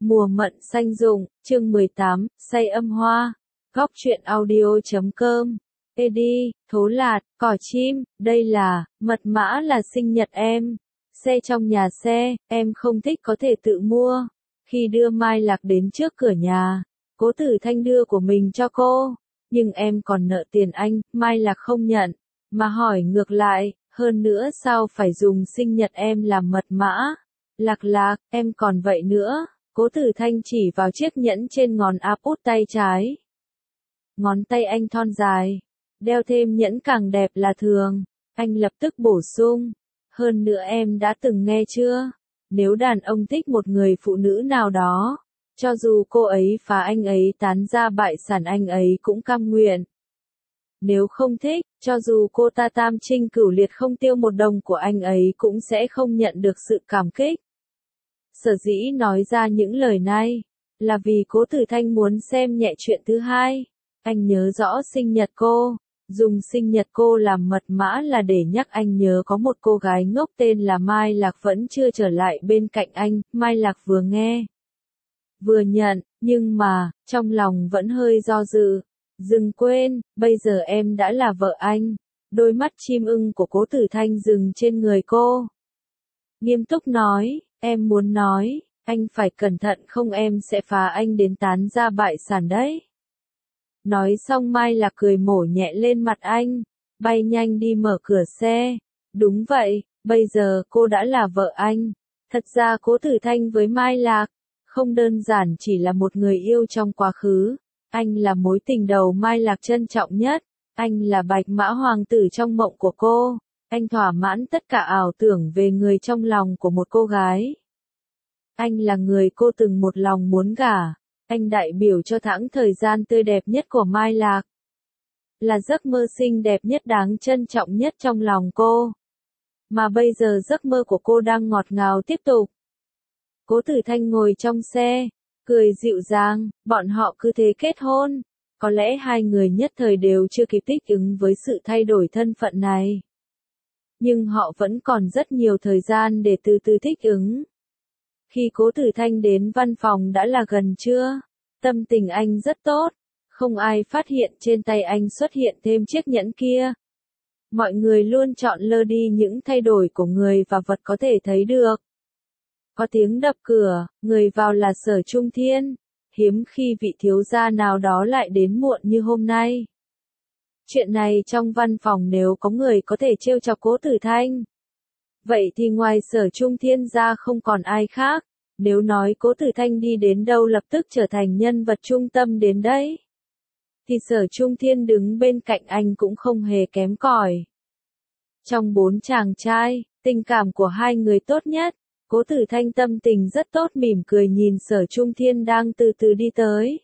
Mùa mận xanh rụng, chương 18, say âm hoa. Góc truyện audio.com. Edi, thố lạt, cỏ chim, đây là, mật mã là sinh nhật em. Xe trong nhà xe, em không thích có thể tự mua. Khi đưa Mai Lạc đến trước cửa nhà, Cố Tử Thanh đưa của mình cho cô. Nhưng em còn nợ tiền anh, Mai Lạc không nhận. Mà hỏi ngược lại, hơn nữa sao phải dùng sinh nhật em làm mật mã? Lạc Lạc, em còn vậy nữa. Cố Tử Thanh chỉ vào chiếc nhẫn trên ngón áp út tay trái. Ngón tay anh thon dài, đeo thêm nhẫn càng đẹp là thường. Anh lập tức bổ sung. Hơn nữa em đã từng nghe chưa? Nếu đàn ông thích một người phụ nữ nào đó, cho dù cô ấy phá anh ấy tán ra bại sản anh ấy cũng cam nguyện. Nếu không thích, cho dù cô ta tam trinh cửu liệt không tiêu một đồng của anh ấy cũng sẽ không nhận được sự cảm kích. Sở dĩ nói ra những lời này, là vì Cố Tử Thanh muốn xem nhẹ chuyện thứ hai. Anh nhớ rõ sinh nhật cô, dùng sinh nhật cô làm mật mã là để nhắc anh nhớ có một cô gái ngốc tên là Mai Lạc vẫn chưa trở lại bên cạnh anh. Mai Lạc vừa nghe, vừa nhận, nhưng mà, trong lòng vẫn hơi do dự. Đừng quên, bây giờ em đã là vợ anh. Đôi mắt chim ưng của Cố Tử Thanh dừng trên người cô. Nghiêm túc nói, em muốn nói, anh phải cẩn thận không em sẽ phá anh đến tán ra bại sản đấy. Nói xong Mai Lạc cười mổ nhẹ lên mặt anh, bay nhanh đi mở cửa xe. Đúng vậy, bây giờ cô đã là vợ anh. Thật ra Cố Tử Thanh với Mai Lạc, không đơn giản chỉ là một người yêu trong quá khứ. Anh là mối tình đầu Mai Lạc trân trọng nhất. Anh là bạch mã hoàng tử trong mộng của cô. Anh thỏa mãn tất cả ảo tưởng về người trong lòng của một cô gái. Anh là người cô từng một lòng muốn gả. Anh đại biểu cho thãng thời gian tươi đẹp nhất của Mai Lạc. Là giấc mơ xinh đẹp nhất đáng trân trọng nhất trong lòng cô. Mà bây giờ giấc mơ của cô đang ngọt ngào tiếp tục. Cố Tử Thanh ngồi trong xe, cười dịu dàng, bọn họ cứ thế kết hôn. Có lẽ hai người nhất thời đều chưa kịp thích ứng với sự thay đổi thân phận này. Nhưng họ vẫn còn rất nhiều thời gian để từ từ thích ứng. Khi Cố Tử Thanh đến văn phòng đã là gần trưa, tâm tình anh rất tốt, không ai phát hiện trên tay anh xuất hiện thêm chiếc nhẫn kia. Mọi người luôn chọn lơ đi những thay đổi của người và vật có thể thấy được. Có tiếng đập cửa, người vào là Sở Trung Thiên, hiếm khi vị thiếu gia nào đó lại đến muộn như hôm nay. Chuyện này trong văn phòng nếu có người có thể trêu chọc Cố Tử Thanh. Vậy thì ngoài Sở Trung Thiên ra không còn ai khác, nếu nói Cố Tử Thanh đi đến đâu lập tức trở thành nhân vật trung tâm đến đấy. Thì Sở Trung Thiên đứng bên cạnh anh cũng không hề kém cỏi. Trong bốn chàng trai, tình cảm của hai người tốt nhất, Cố Tử Thanh tâm tình rất tốt mỉm cười nhìn Sở Trung Thiên đang từ từ đi tới.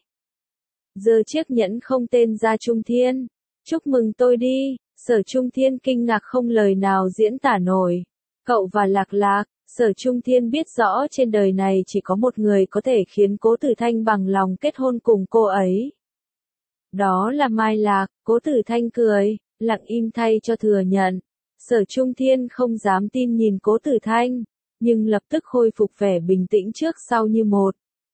Giơ chiếc nhẫn không tên ra Trung Thiên. Chúc mừng tôi đi, Sở Trung Thiên kinh ngạc không lời nào diễn tả nổi. Cậu và Lạc Lạc, Sở Trung Thiên biết rõ trên đời này chỉ có một người có thể khiến Cố Tử Thanh bằng lòng kết hôn cùng cô ấy. Đó là Mai Lạc. Cố Tử Thanh cười, lặng im thay cho thừa nhận. Sở Trung Thiên không dám tin nhìn Cố Tử Thanh, nhưng lập tức khôi phục vẻ bình tĩnh trước sau như một.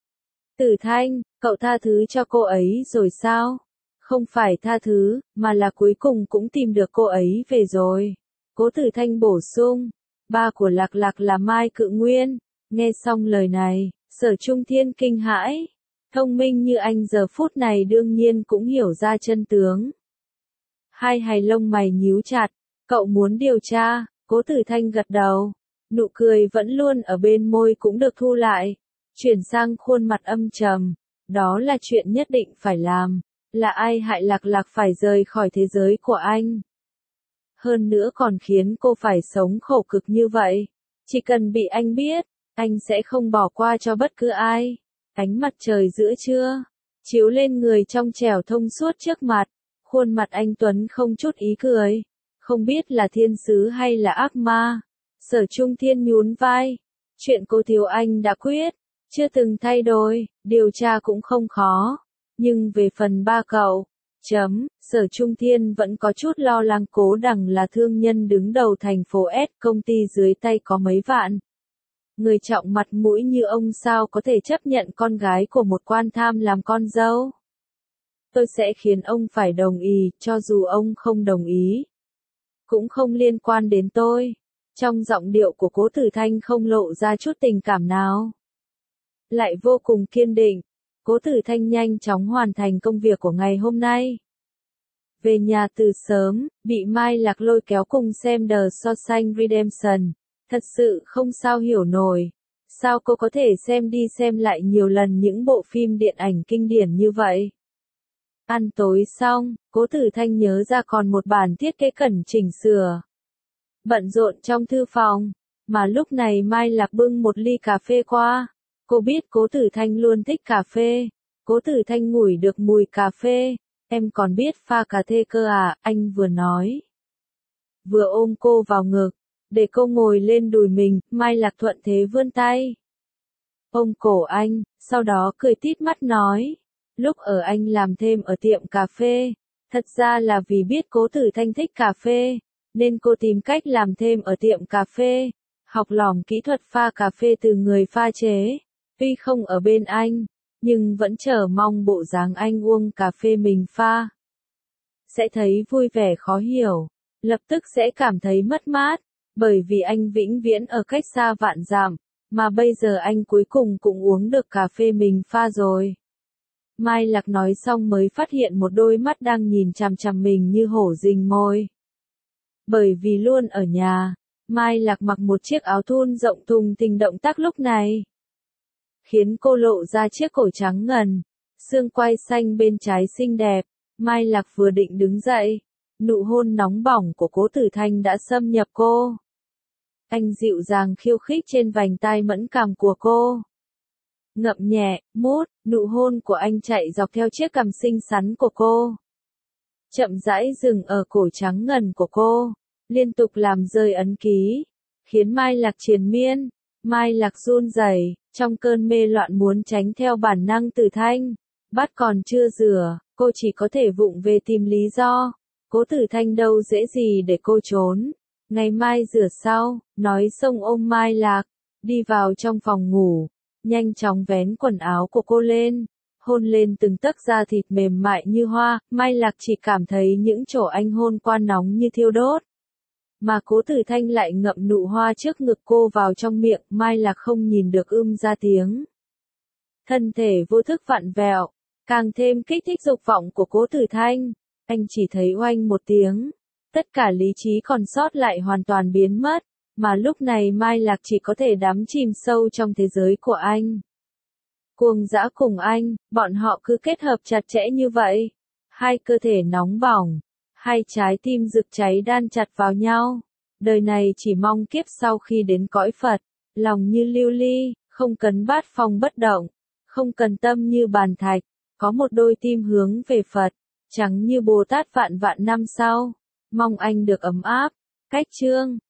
Tử Thanh, cậu tha thứ cho cô ấy rồi sao? Không phải tha thứ, mà là cuối cùng cũng tìm được cô ấy về rồi. Cố Tử Thanh bổ sung, ba của Lạc Lạc là Mai Cự Nguyên. Nghe xong lời này, Sở Trung Thiên kinh hãi. Thông minh như anh giờ phút này đương nhiên cũng hiểu ra chân tướng. Hai hàng lông mày nhíu chặt, cậu muốn điều tra? Cố Tử Thanh gật đầu. Nụ cười vẫn luôn ở bên môi cũng được thu lại, chuyển sang khuôn mặt âm trầm. Đó là chuyện nhất định phải làm. Là ai hại Lạc Lạc phải rời khỏi thế giới của anh? Hơn nữa còn khiến cô phải sống khổ cực như vậy. Chỉ cần bị anh biết, anh sẽ không bỏ qua cho bất cứ ai. Ánh mặt trời giữa trưa, chiếu lên người trong trẻo thông suốt trước mặt. Khuôn mặt anh Tuấn không chút ý cười. Không biết là thiên sứ hay là ác ma. Sở Trung Thiên nhún vai. Chuyện cô thiếu anh đã quyết, chưa từng thay đổi, điều tra cũng không khó. Nhưng về phần ba cậu, Sở Trung Thiên vẫn có chút lo lắng. Cố Đằng là thương nhân đứng đầu thành phố S, công ty dưới tay có mấy vạn Người trọng mặt mũi như ông sao có thể chấp nhận con gái của một quan tham làm con dâu? Tôi sẽ khiến ông phải đồng ý, cho dù ông không đồng ý. Cũng không liên quan đến tôi. Trong giọng điệu của Cố Tử Thanh không lộ ra chút tình cảm nào. Lại vô cùng kiên định, Cố Tử Thanh nhanh chóng hoàn thành công việc của ngày hôm nay. Về nhà từ sớm, bị Mai Lạc lôi kéo cùng xem The Shawshank Redemption. Thật sự không sao hiểu nổi. Sao cô có thể xem đi xem lại nhiều lần những bộ phim điện ảnh kinh điển như vậy? Ăn tối xong, Cố Tử Thanh nhớ ra còn một bản thiết kế cần chỉnh sửa. Bận rộn trong thư phòng, mà lúc này Mai Lạc bưng một ly cà phê qua. Cô biết Cố Tử Thanh luôn thích cà phê. Cố Tử Thanh ngửi được mùi cà phê. Em còn biết pha cà phê cơ à, anh vừa nói. Vừa ôm cô vào ngực, để cô ngồi lên đùi mình, Mai Lạc thuận thế vươn tay. Ôm cổ anh, sau đó cười tít mắt nói. Lúc ở anh làm thêm ở tiệm cà phê, thật ra là vì biết Cố Tử Thanh thích cà phê, nên cô tìm cách làm thêm ở tiệm cà phê, học lỏm kỹ thuật pha cà phê từ người pha chế. Tuy không ở bên anh, nhưng vẫn chờ mong bộ dáng anh uống cà phê mình pha. Sẽ thấy vui vẻ khó hiểu, lập tức sẽ cảm thấy mất mát, bởi vì anh vĩnh viễn ở cách xa vạn dặm, mà bây giờ anh cuối cùng cũng uống được cà phê mình pha rồi. Mai Lạc nói xong mới phát hiện một đôi mắt đang nhìn chằm chằm mình như hổ rình mồi. Bởi vì luôn ở nhà, Mai Lạc mặc một chiếc áo thun rộng thùng thình, động tác lúc này khiến cô lộ ra chiếc cổ trắng ngần, xương quai xanh bên trái xinh đẹp. Mai Lạc vừa định đứng dậy, nụ hôn nóng bỏng của Cố Tử Thanh đã xâm nhập cô. Anh dịu dàng khiêu khích trên vành tai mẫn cảm của cô. Ngậm nhẹ, mút, nụ hôn của anh chạy dọc theo chiếc cằm xinh xắn của cô. Chậm rãi dừng ở cổ trắng ngần của cô, liên tục làm rơi ấn ký, khiến Mai Lạc triền miên. Mai Lạc run rẩy, trong cơn mê loạn muốn tránh theo bản năng Tử Thanh. Bát còn chưa rửa, cô chỉ có thể vụng về tìm lý do. Cố Tử Thanh đâu dễ gì để cô trốn. Ngày mai rửa sau, nói xong ôm Mai Lạc, đi vào trong phòng ngủ, nhanh chóng vén quần áo của cô lên, hôn lên từng tấc da thịt mềm mại như hoa. Mai Lạc chỉ cảm thấy những chỗ anh hôn qua nóng như thiêu đốt. Mà Cố Tử Thanh lại ngậm nụ hoa trước ngực cô vào trong miệng, Mai Lạc không nhìn được ra tiếng. Thân thể vô thức vặn vẹo, càng thêm kích thích dục vọng của Cố Tử Thanh. Anh chỉ thấy oanh một tiếng, tất cả lý trí còn sót lại hoàn toàn biến mất, mà lúc này Mai Lạc chỉ có thể đắm chìm sâu trong thế giới của anh. Cuồng dã cùng anh, bọn họ cứ kết hợp chặt chẽ như vậy. Hai cơ thể nóng bỏng, hai trái tim rực cháy đan chặt vào nhau. Đời này chỉ mong kiếp sau khi đến cõi Phật, lòng như lưu ly, không cần bát phong bất động, không cần tâm như bàn thạch, có một đôi tim hướng về Phật, trắng như Bồ Tát vạn vạn năm sau. Mong anh được ấm áp. Cách chương